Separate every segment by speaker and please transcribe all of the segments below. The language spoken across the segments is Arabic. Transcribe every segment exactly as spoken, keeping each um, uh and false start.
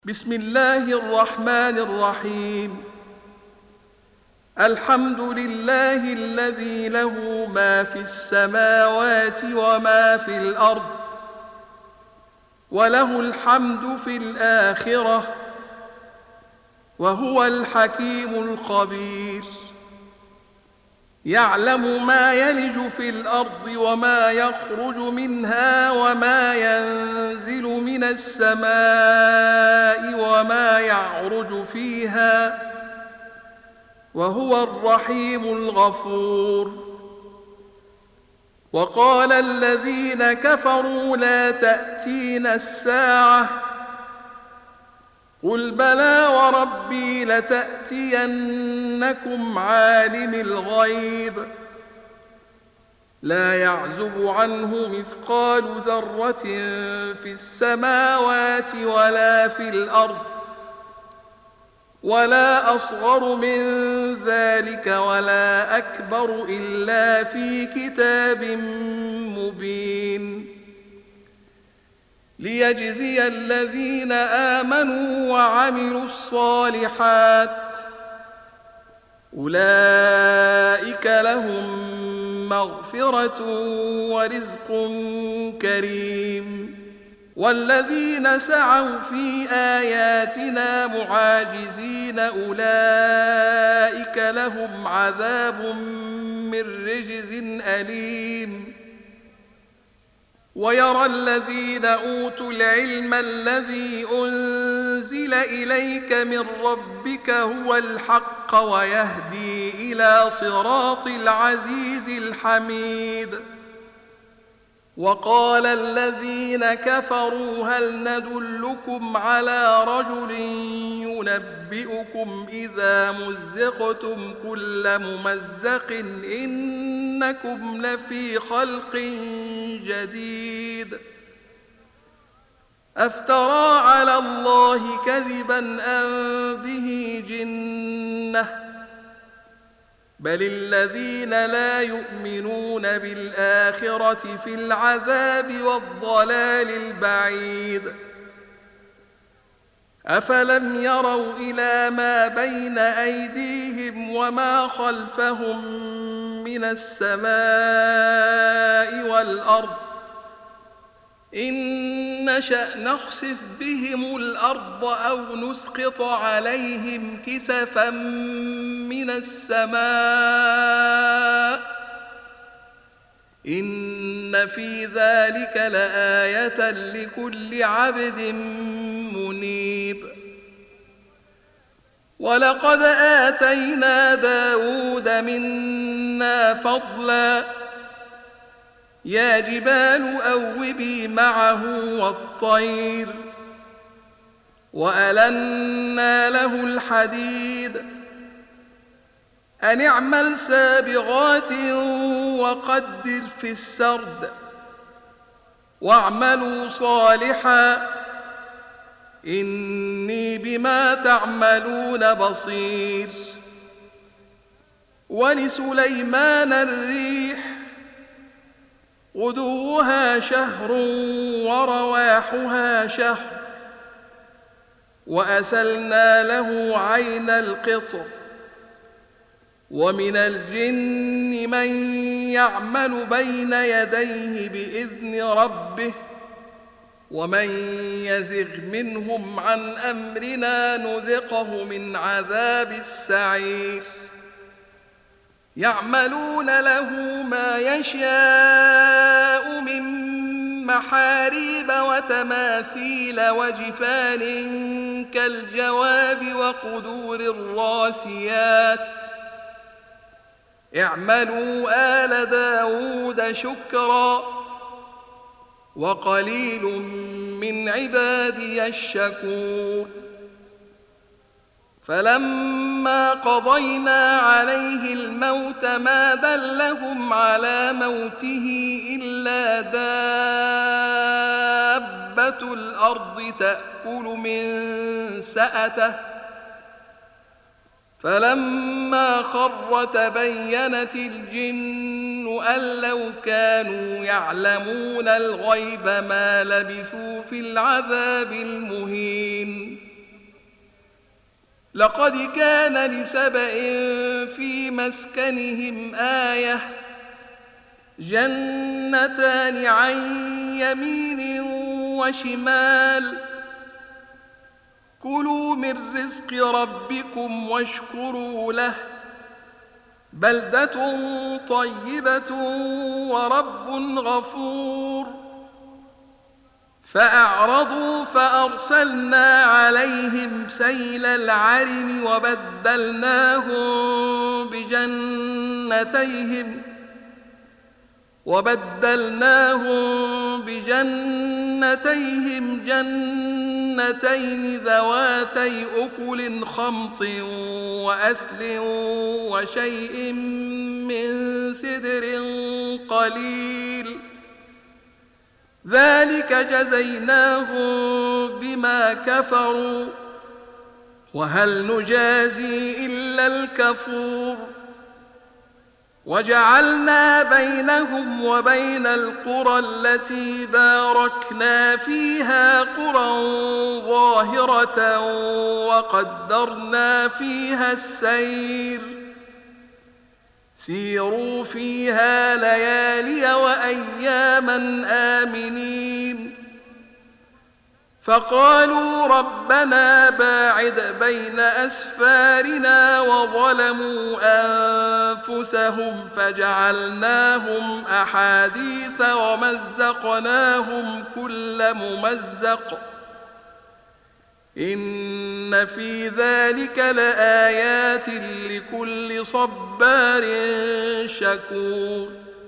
Speaker 1: بسم الله الرحمن الرحيم. الحمد لله الذي له ما في السماوات وما في الأرض، وله الحمد في الآخرة، وهو الحكيم الخبير. يعلم ما يلج في الأرض وما يخرج منها وما ينزل من السماء وما يعرج فيها، وهو الرحيم الغفور. وقال الذين كفروا لا تأتينا الساعة، قل بلى وربي لتأتينكم عالم الغيب لا يعزب عنه مثقال ذرة في السماوات ولا في الأرض، ولا أصغر من ذلك ولا أكبر إلا في كتاب مبين، ليجزي الذين آمنوا وعملوا الصالحات، أولئك لهم مغفرة ورزق كريم. والذين سعوا في آياتنا معاجزين أولئك لهم عذاب من رجز أليم. ويرى الذين أوتوا العلم الذي أنزل إليك من ربك هو الحق ويهدي إلى صراط العزيز الحميد. وقال الذين كفروا هل ندلكم على رجل ينبئكم إذا مزقتم كل ممزق إنكم لفي خلق جديد. أفترى على الله كذبا أم به جنة، بل الذين لا يؤمنون بالآخرة في العذاب والضلال البعيد. أفلم يروا إلى ما بين أيديهم وما خلفهم من السماء والأرض إن نشأ نخسف بهم الأرض أو نسقط عليهم كسفا من السماء إن في ذلك لآية لكل عبد منيب. ولقد آتينا داود منا فضلا، يا جبال أوبي معه والطير، وألنا له الحديد أن اعمل سابغات وقدر في السرد، واعملوا صالحا إني بما تعملون بصير. ولسليمان الريح غدوها شهر ورواحها شهر، وأسلنا له عين القطر. ومن الجن من يعمل بين يديه بإذن ربه، ومن يزغ منهم عن أمرنا نذقه من عذاب السعير. يعملون له ما يشاء من محاريب وتماثيل وجفان كالجواب وقدور الراسيات. اعملوا آل داود شكرا، وقليل من عبادي الشكور. فلما قضينا عليه الموت ما دلهم على موته إلا دابة الأرض تأكل من سأته، فلما خر تبينت الجن أن لو كانوا يعلمون الغيب ما لبثوا في العذاب المهين. لقد كان لسبإ في مسكنهم آية جنتان عن يمين وشمال كلوا من رزق ربكم واشكروا له بلدة طيبة ورب غفور فأعرضوا فأرسلنا عليهم سيل العرم وبدلناهم بجنتيهم وبدلناهم بجنتيهم جنتين ذواتي أكل خمط وأثل وشيء من سدر قليل ذلك جزيناهم بما كفروا وهل نجازي إلا الكفور وجعلنا بينهم وبين القرى التي باركنا فيها قرى ظاهرة وقدرنا فيها السير سيروا فيها ليالي وأياما آمنين فقالوا ربنا باعد بين أسفارنا وظلموا أنفسهم فجعلناهم أحاديث ومزقناهم كل ممزق إن في ذلك لآيات لكل صبار شكور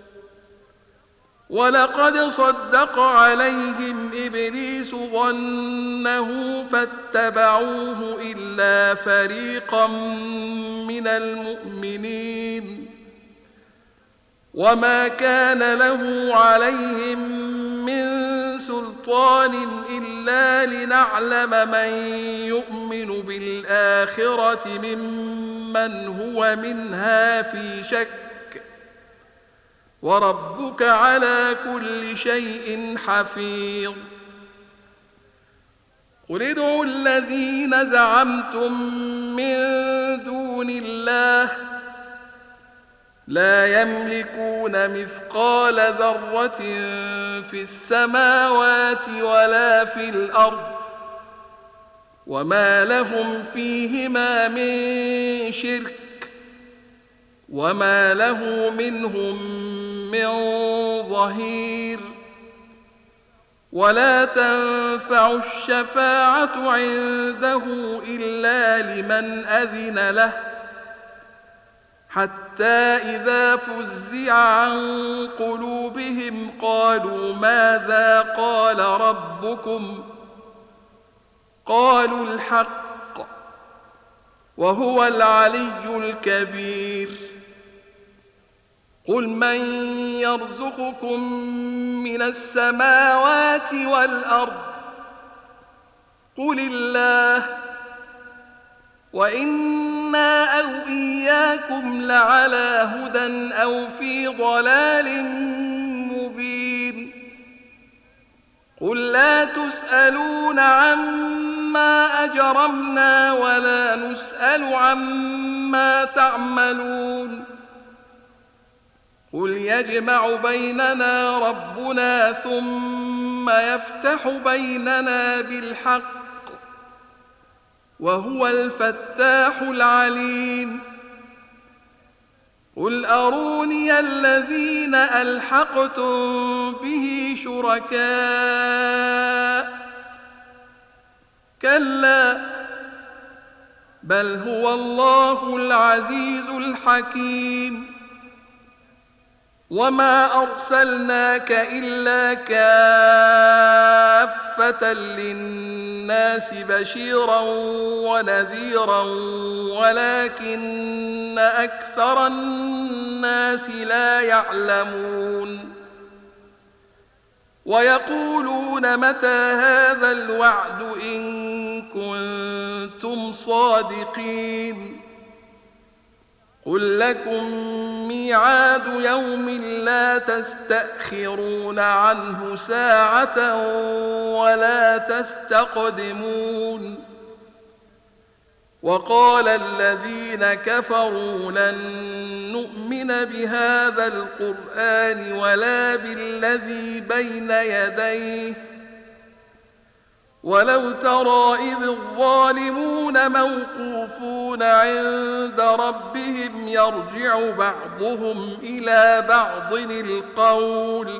Speaker 1: ولقد صدق عليهم إبليس ظنه فاتبعوه إلا فريقا من المؤمنين وما كان له عليهم من سلطان إلا لنعلم من يؤمن بالآخرة ممن هو منها في شك وربك على كل شيء حفيظ قل ادعوا الذين زعمتم من دون الله لا يملكون مثقال ذرة في السماوات ولا في الأرض وما لهم فيهما من شرك وما له منهم من ظهير ولا تنفع الشفاعة عنده إلا لمن أذن له حتى إذا فزع عن قلوبهم قالوا ماذا قال ربكم قالوا الحق وهو العلي الكبير قل من يرزقكم من السماوات والأرض قل الله وإنا أو إياكم لعلى هدى أو في ضلال مبين قل لا تسألون عما أجرمنا ولا نسأل عما تعملون قل يجمع بيننا ربنا ثم يفتح بيننا بالحق وهو الفتاح العليم قل أروني الذين ألحقتم به شركاء كلا بل هو الله العزيز الحكيم وما أرسلناك إلا كافة للناس بشيرا ونذيرا ولكن أكثر الناس لا يعلمون ويقولون متى هذا الوعد إن كنتم صادقين قل لكم ميعاد يوم لا تستأخرون عنه ساعة ولا تستقدمون وقال الذين كفروا لن نؤمن بهذا القرآن ولا بالذي بين يديه ولو ترى إذ الظالمون موقوفون عند ربهم يرجع بعضهم إلى بعض القول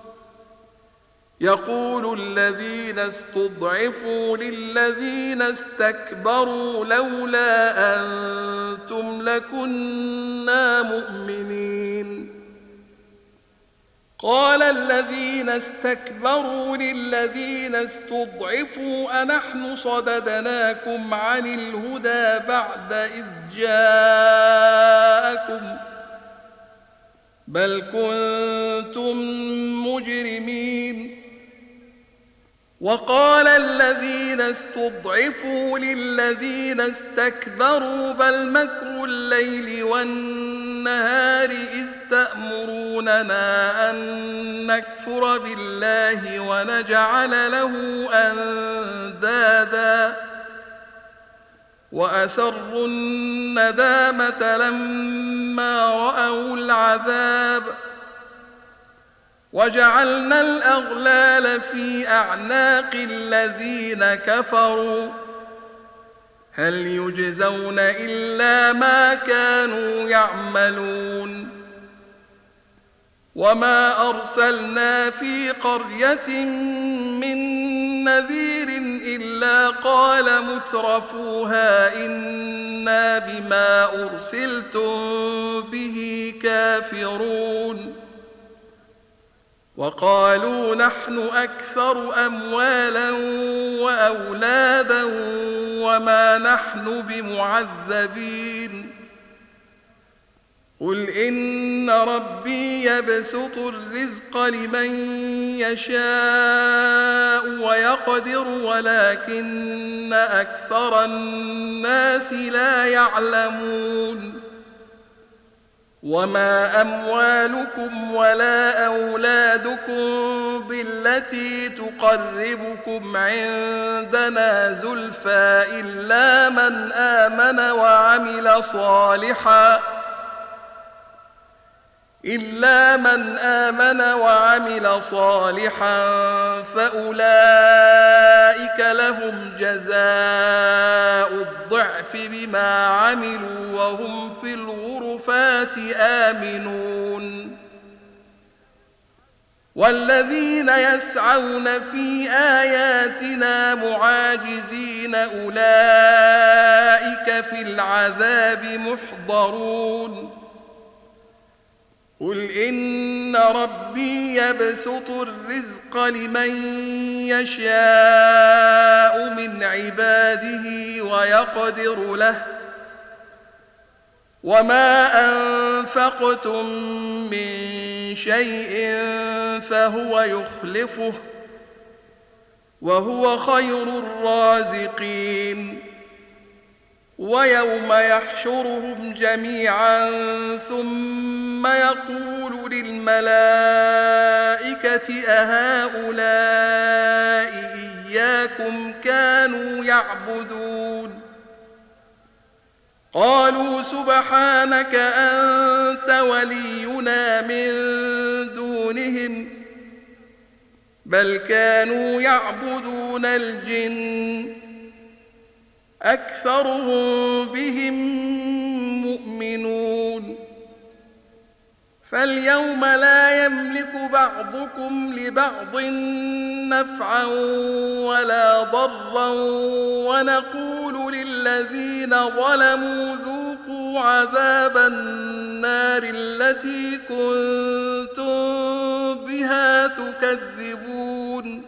Speaker 1: يقول الذين استضعفوا للذين استكبروا لولا أنتم لكنا مؤمنين قال الذين استكبروا للذين استضعفوا أنحن صددناكم عن الهدى بعد إذ جاءكم بل كنتم مجرمين وقال الذين استضعفوا للذين استكبروا بل مكر الليل والنهار إذ تأمروننا أن نكفر بالله ونجعل له أندادا وأسروا الندامة لما رأوا العذاب وجعلنا الأغلال في أعناق الذين كفروا هل يجزون إلا ما كانوا يعملون وما أرسلنا في قرية من نذير إلا قال مترفوها إنا بما أرسلتم به كافرون وقالوا نحن أكثر أموالا وأولادا وما نحن بمعذبين قل إن ربي يبسط الرزق لمن يشاء ويقدر ولكن أكثر الناس لا يعلمون وما أموالكم ولا أولادكم بالتي تقربكم عندنا زلفى إلا من آمن وعمل صالحا إلا من آمن وعمل صالحا فأولئك لهم جزاء الضعف بما عملوا وهم في الغرفات آمنون والذين يسعون في آياتنا معاجزين أولئك في العذاب محضرون قل إن ربي يبسط الرزق لمن يشاء من عباده ويقدر له وما أنفقتم من شيء فهو يخلفه وهو خير الرازقين ويوم يحشرهم جميعا ثم يقول للملائكة أهؤلاء إياكم كانوا يعبدون قالوا سبحانك أنت ولينا من دونهم بل كانوا يعبدون الجن أكثرهم بهم مؤمنون فاليوم لا يملك بعضكم لبعض نفعا ولا ضرا ونقول للذين ظلموا ذوقوا عذاب النار التي كنتم بها تكذبون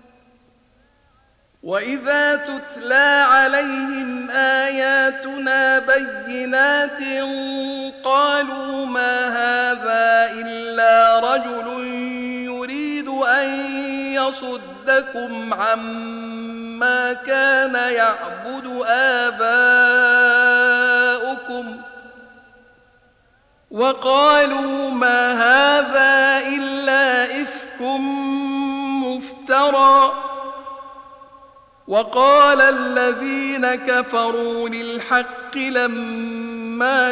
Speaker 1: وإذا تتلى عليهم آياتنا بينات قالوا ما هذا إلا رجل يريد أن يصدكم عما كان يعبد آباؤكم وقالوا ما هذا إلا إفك مفترى وقال الذين كفروا للحق لما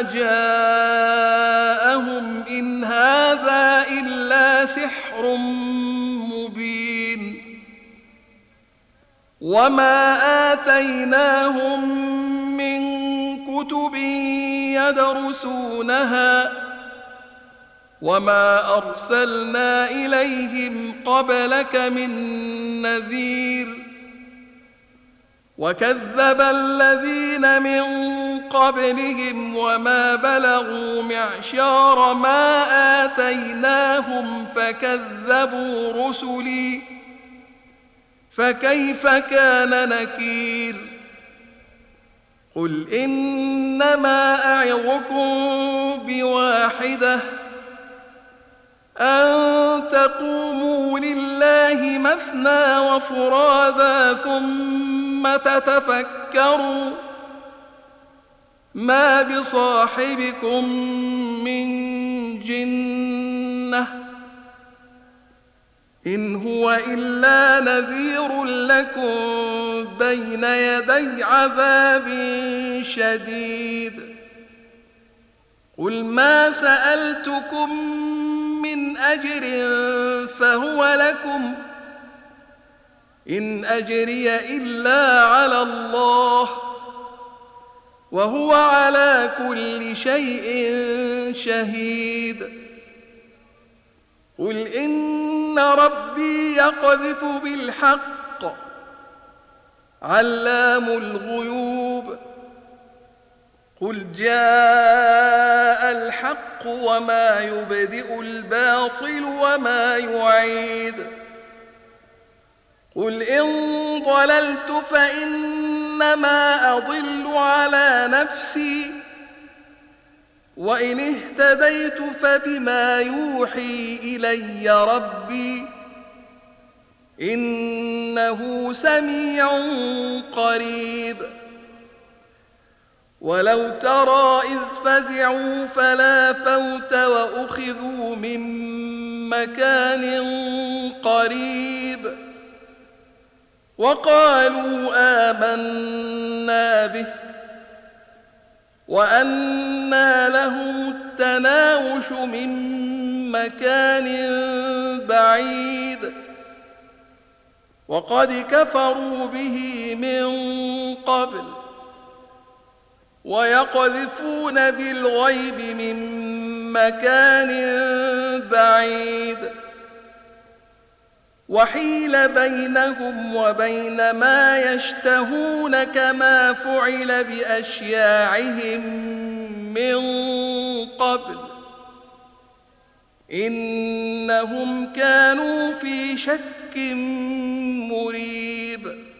Speaker 1: جاءهم إن هذا إلا سحر مبين وما آتيناهم من كتب يدرسونها وما أرسلنا إليهم قبلك من نذير وكذب الذين من قبلهم وما بلغوا معشار ما آتيناهم فكذبوا رسلي فكيف كان نكير قل إنما أعظكم بواحدة أن تقوموا لله مثنى وفرادا ثم تتفكروا ما بصاحبكم من جنة إن هو إلا نذير لكم بين يدي عذاب شديد قل ما سألتكم من أجر فهو لكم إن أجري إلا على الله وهو على كل شيء شهيد قل إن ربي يقذف بالحق علام الغيوب قل جاء الحق وما يبدئ الباطل وما يعيد قل إن ضللت فإنما أضل على نفسي وإن اهتديت فبما يوحي إلي ربي إنه سميع قريب ولو ترى إذ فزعوا فلا فوت وأخذوا من مكان قريب وقالوا آمنا به وأنى لهم التناوش من مكان بعيد وقد كفروا به من قبل ويقذفون بالغيب من مكان بعيد وحيل بينهم وبين ما يشتهون كما فعل بأشياعهم من قبل إنهم كانوا في شك مريب